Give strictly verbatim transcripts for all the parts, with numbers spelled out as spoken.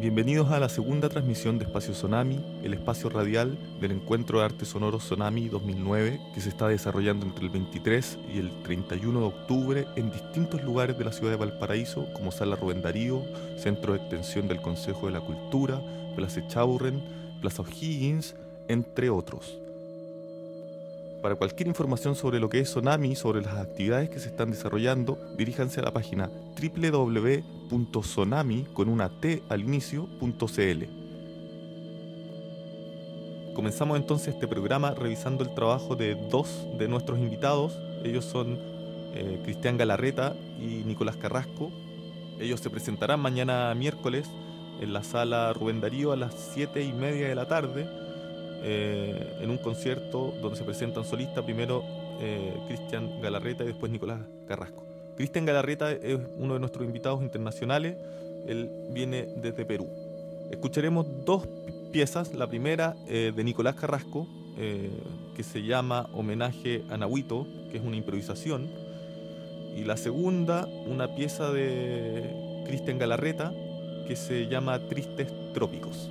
Bienvenidos a la segunda transmisión de Espacio Sonami, el espacio radial del Encuentro de Arte Sonoro Sonami dos mil nueve, que se está desarrollando entre el veintitrés y el treinta y uno de octubre en distintos lugares de la ciudad de Valparaíso, como Sala Rubén Darío, Centro de Extensión del Consejo de la Cultura, Plaza Echaurren, Plaza O'Higgins, entre otros. Para cualquier información sobre lo que es Sonami y sobre las actividades que se están desarrollando, diríjanse a la página doble u doble u doble u punto sonami con una T al inicio punto c l. Comenzamos entonces este programa revisando el trabajo de dos de nuestros invitados. Ellos son eh, Cristian Galarreta y Nicolás Carrasco. Ellos se presentarán mañana miércoles en la Sala Rubén Darío a las siete y media de la tarde. Eh, en un concierto donde se presentan solistas, primero eh, Cristian Galarreta y después Nicolás Carrasco. Cristian Galarreta es uno de nuestros invitados internacionales, él viene desde Perú. Escucharemos dos piezas, la primera eh, de Nicolás Carrasco, eh, que se llama Homenaje a Nahuito, que es una improvisación, y la segunda, una pieza de Cristian Galarreta, que se llama Tristes Trópicos.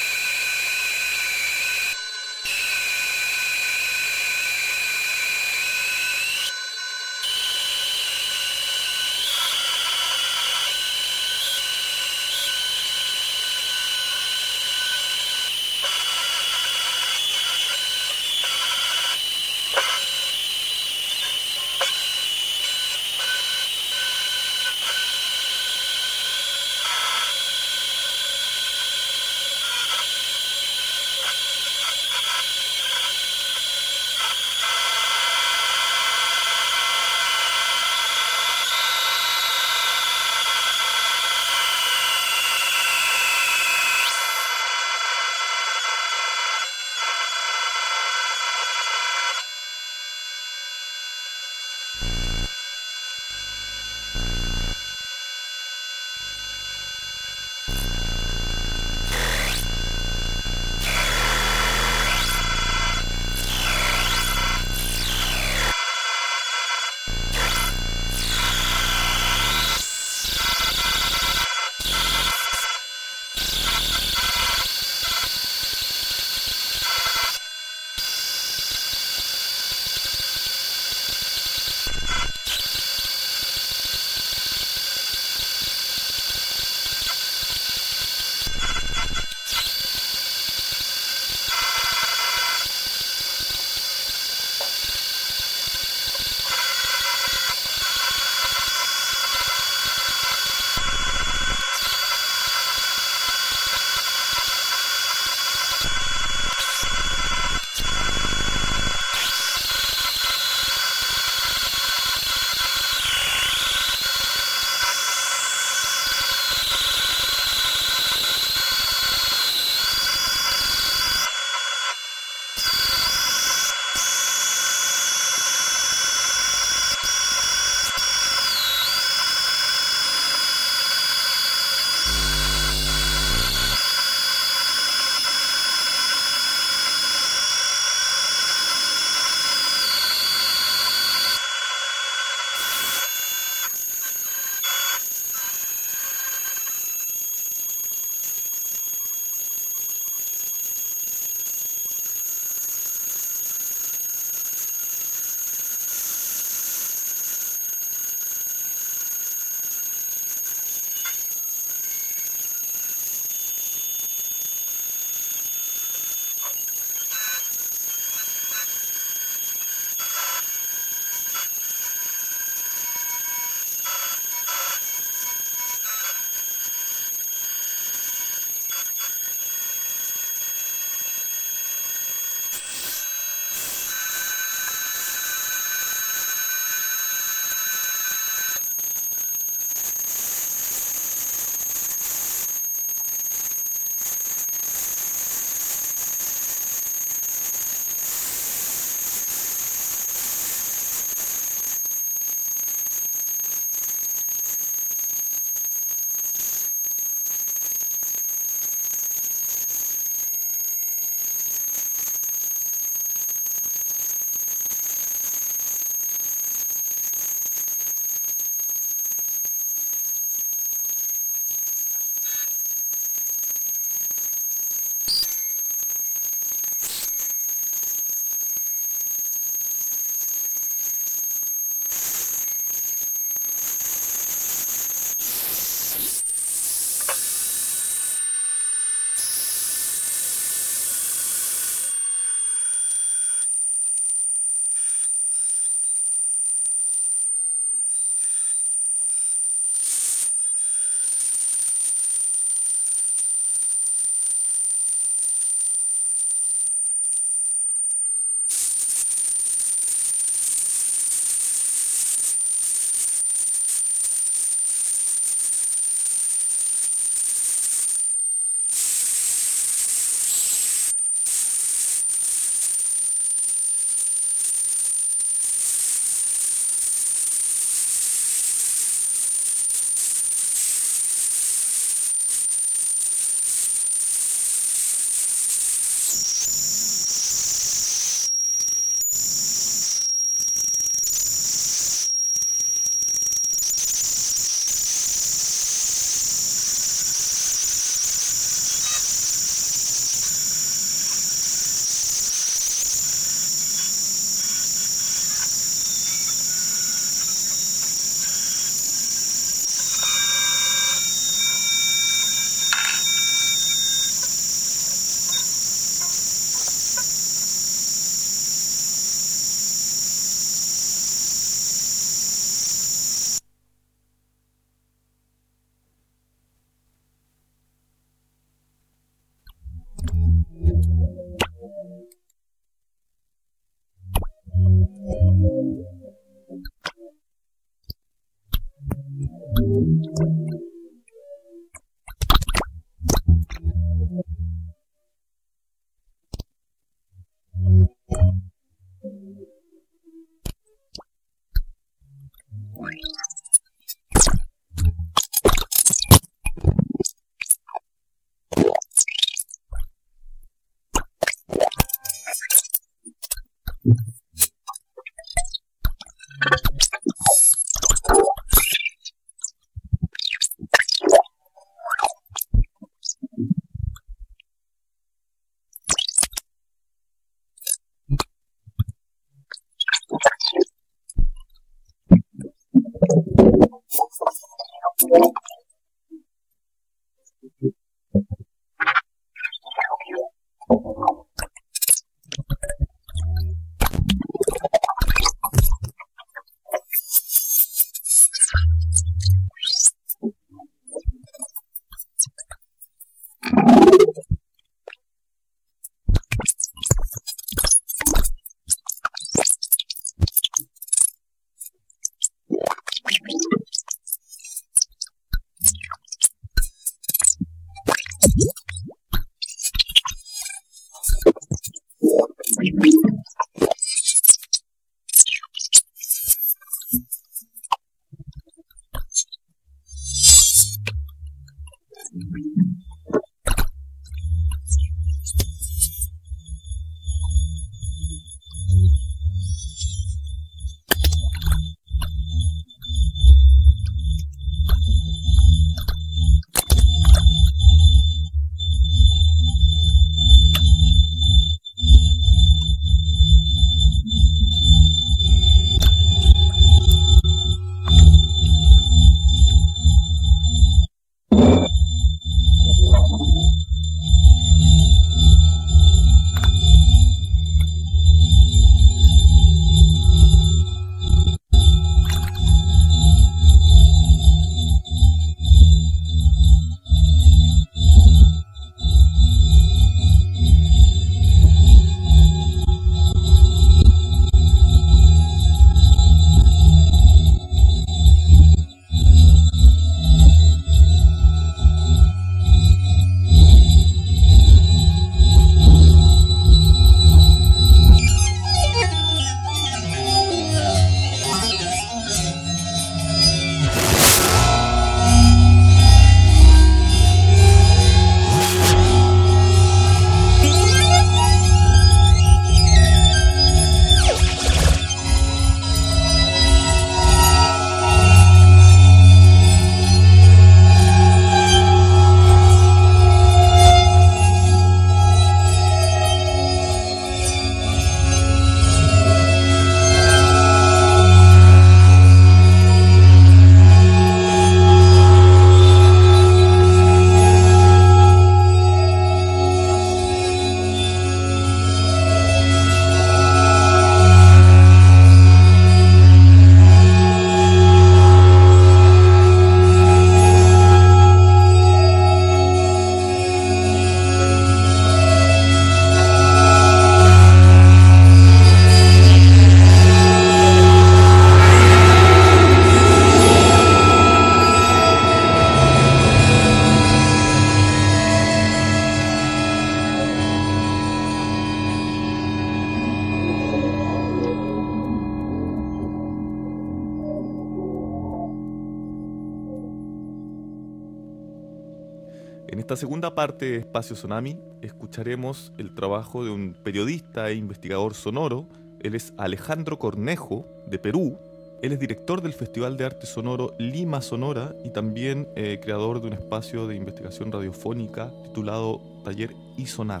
En esta segunda parte de Espacio Tsunami escucharemos el trabajo de un periodista e investigador sonoro. Él es Alejandro Cornejo, de Perú. Él es director del Festival de Arte Sonoro Lima Sonora y también eh, creador de un espacio de investigación radiofónica titulado Taller y Sonar.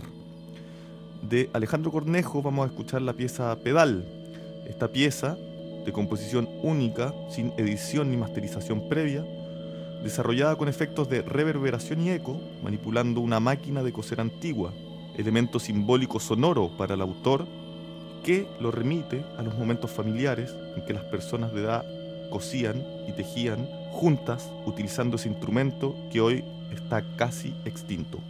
De Alejandro Cornejo vamos a escuchar la pieza Pedal. Esta pieza, de composición única, sin edición ni masterización previa, desarrollada con efectos de reverberación y eco, manipulando una máquina de coser antigua, elemento simbólico sonoro para el autor que lo remite a los momentos familiares en que las personas de edad cosían y tejían juntas utilizando ese instrumento que hoy está casi extinto.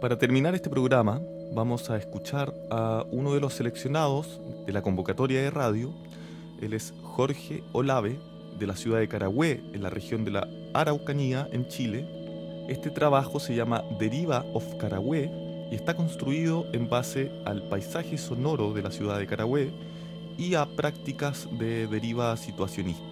Para terminar este programa, vamos a escuchar a uno de los seleccionados de la convocatoria de radio. Él es Jorge Olave, de la ciudad de Carahue, en la región de la Araucanía, en Chile. Este trabajo se llama Deriva of Carahue y está construido en base al paisaje sonoro de la ciudad de Carahue y a prácticas de deriva situacionista.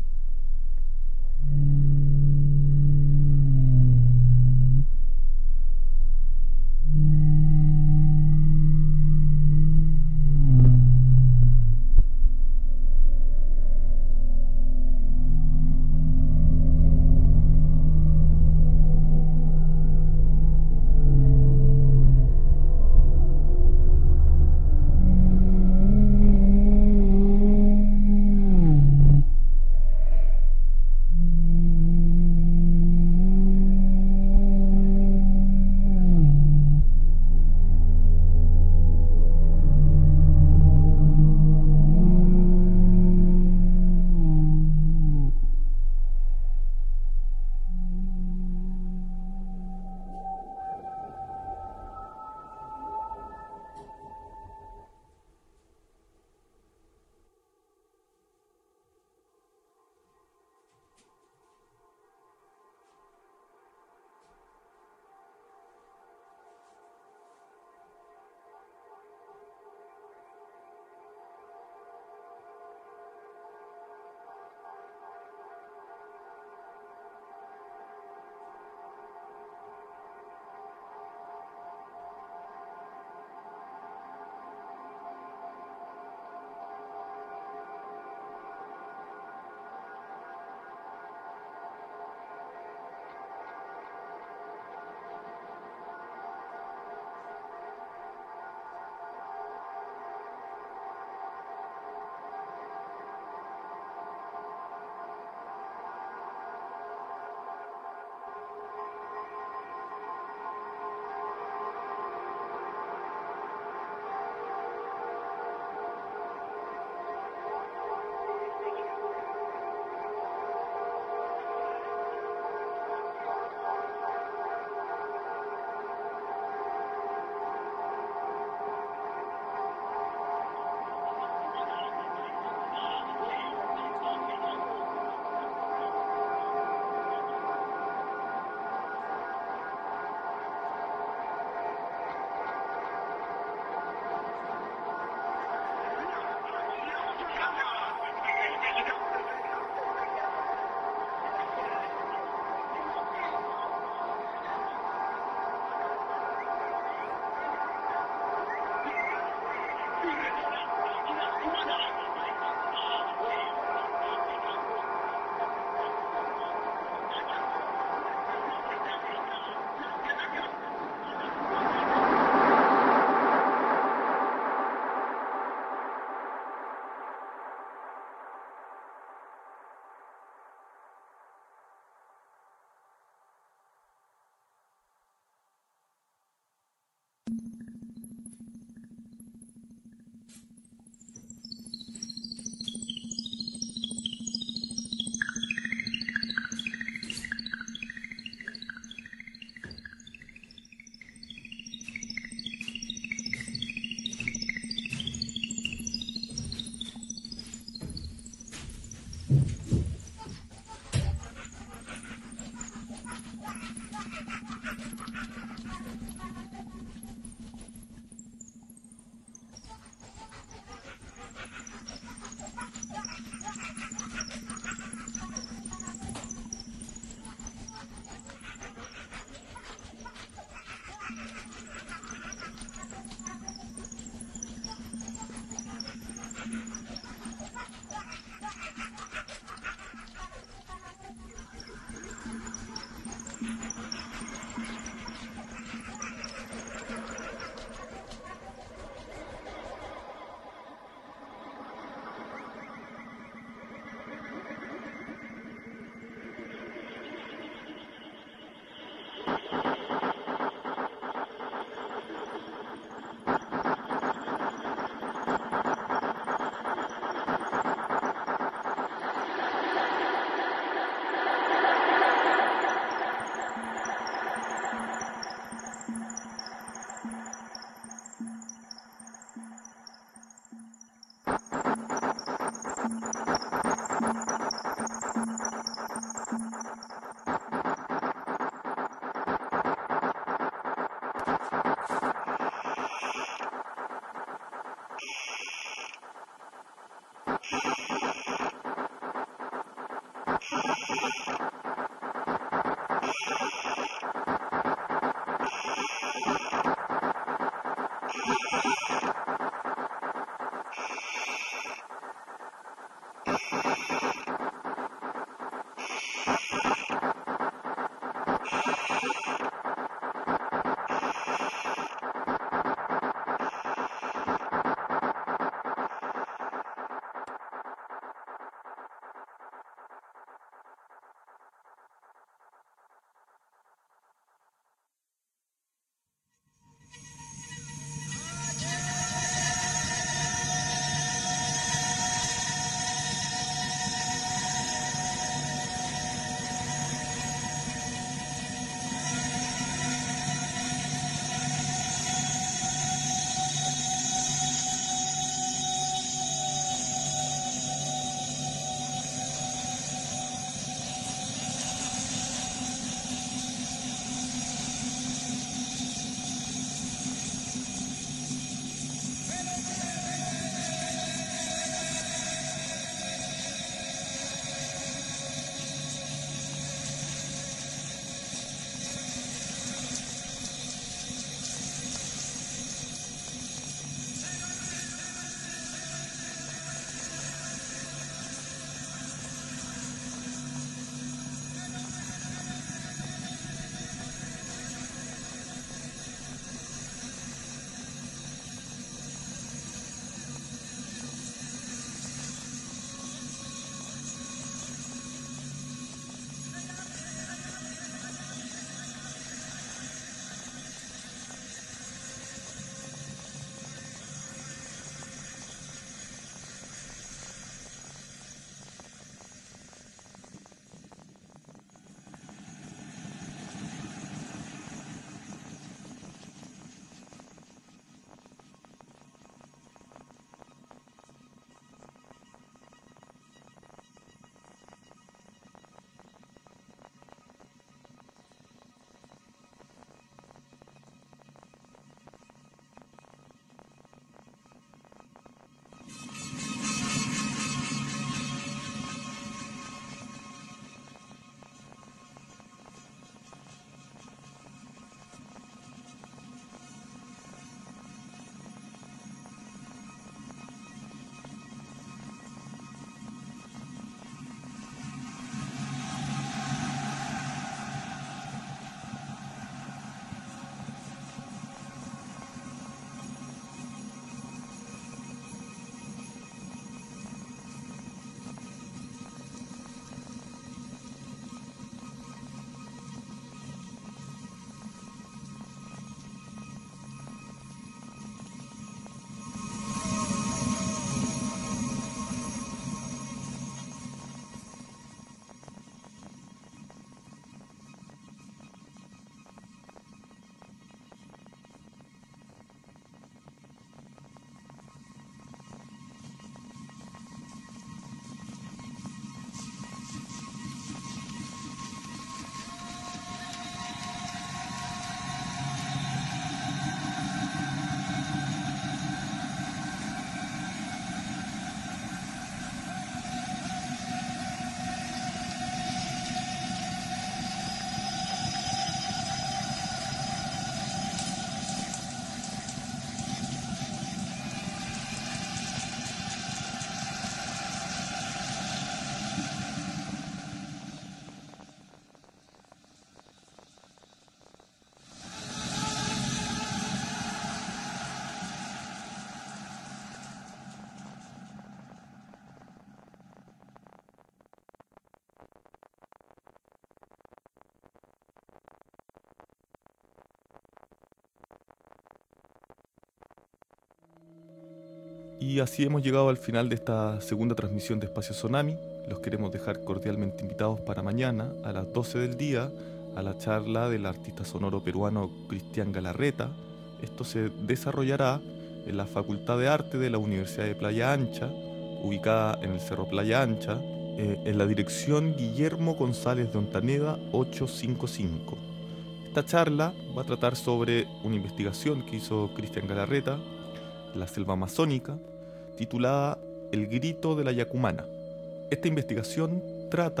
Y así hemos llegado al final de esta segunda transmisión de Espacio Tsunami. Los queremos dejar cordialmente invitados para mañana a las doce del día a la charla del artista sonoro peruano Cristian Galarreta. Esto se desarrollará en la Facultad de Arte de la Universidad de Playa Ancha, ubicada en el Cerro Playa Ancha, eh, en la dirección Guillermo González de Ontaneda ochocientos cincuenta y cinco. Esta charla va a tratar sobre una investigación que hizo Cristian Galarreta en la selva amazónica, titulada El grito de la Yacumana. Esta investigación trata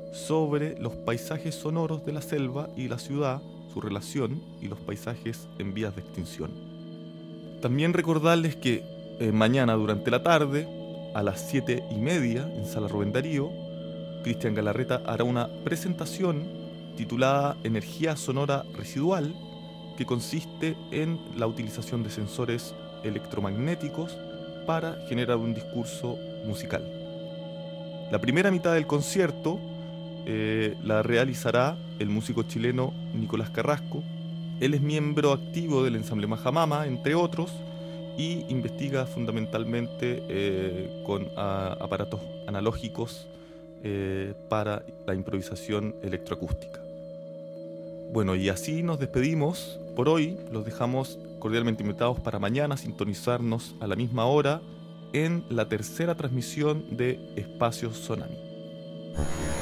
sobre los paisajes sonoros de la selva y la ciudad, su relación y los paisajes en vías de extinción. También recordarles que eh, mañana durante la tarde, a las siete y media, en Sala Rubén Darío, Cristian Galarreta hará una presentación titulada Energía Sonora Residual, que consiste en la utilización de sensores electromagnéticos para generar un discurso musical. La primera mitad del concierto eh, la realizará el músico chileno Nicolás Carrasco. Él es miembro activo del ensamble Majamama, entre otros, y investiga fundamentalmente eh, con a, aparatos analógicos eh, para la improvisación electroacústica. Bueno, y así nos despedimos por hoy. Los dejamos cordialmente invitados para mañana sintonizarnos a la misma hora en la tercera transmisión de Espacio Sonami.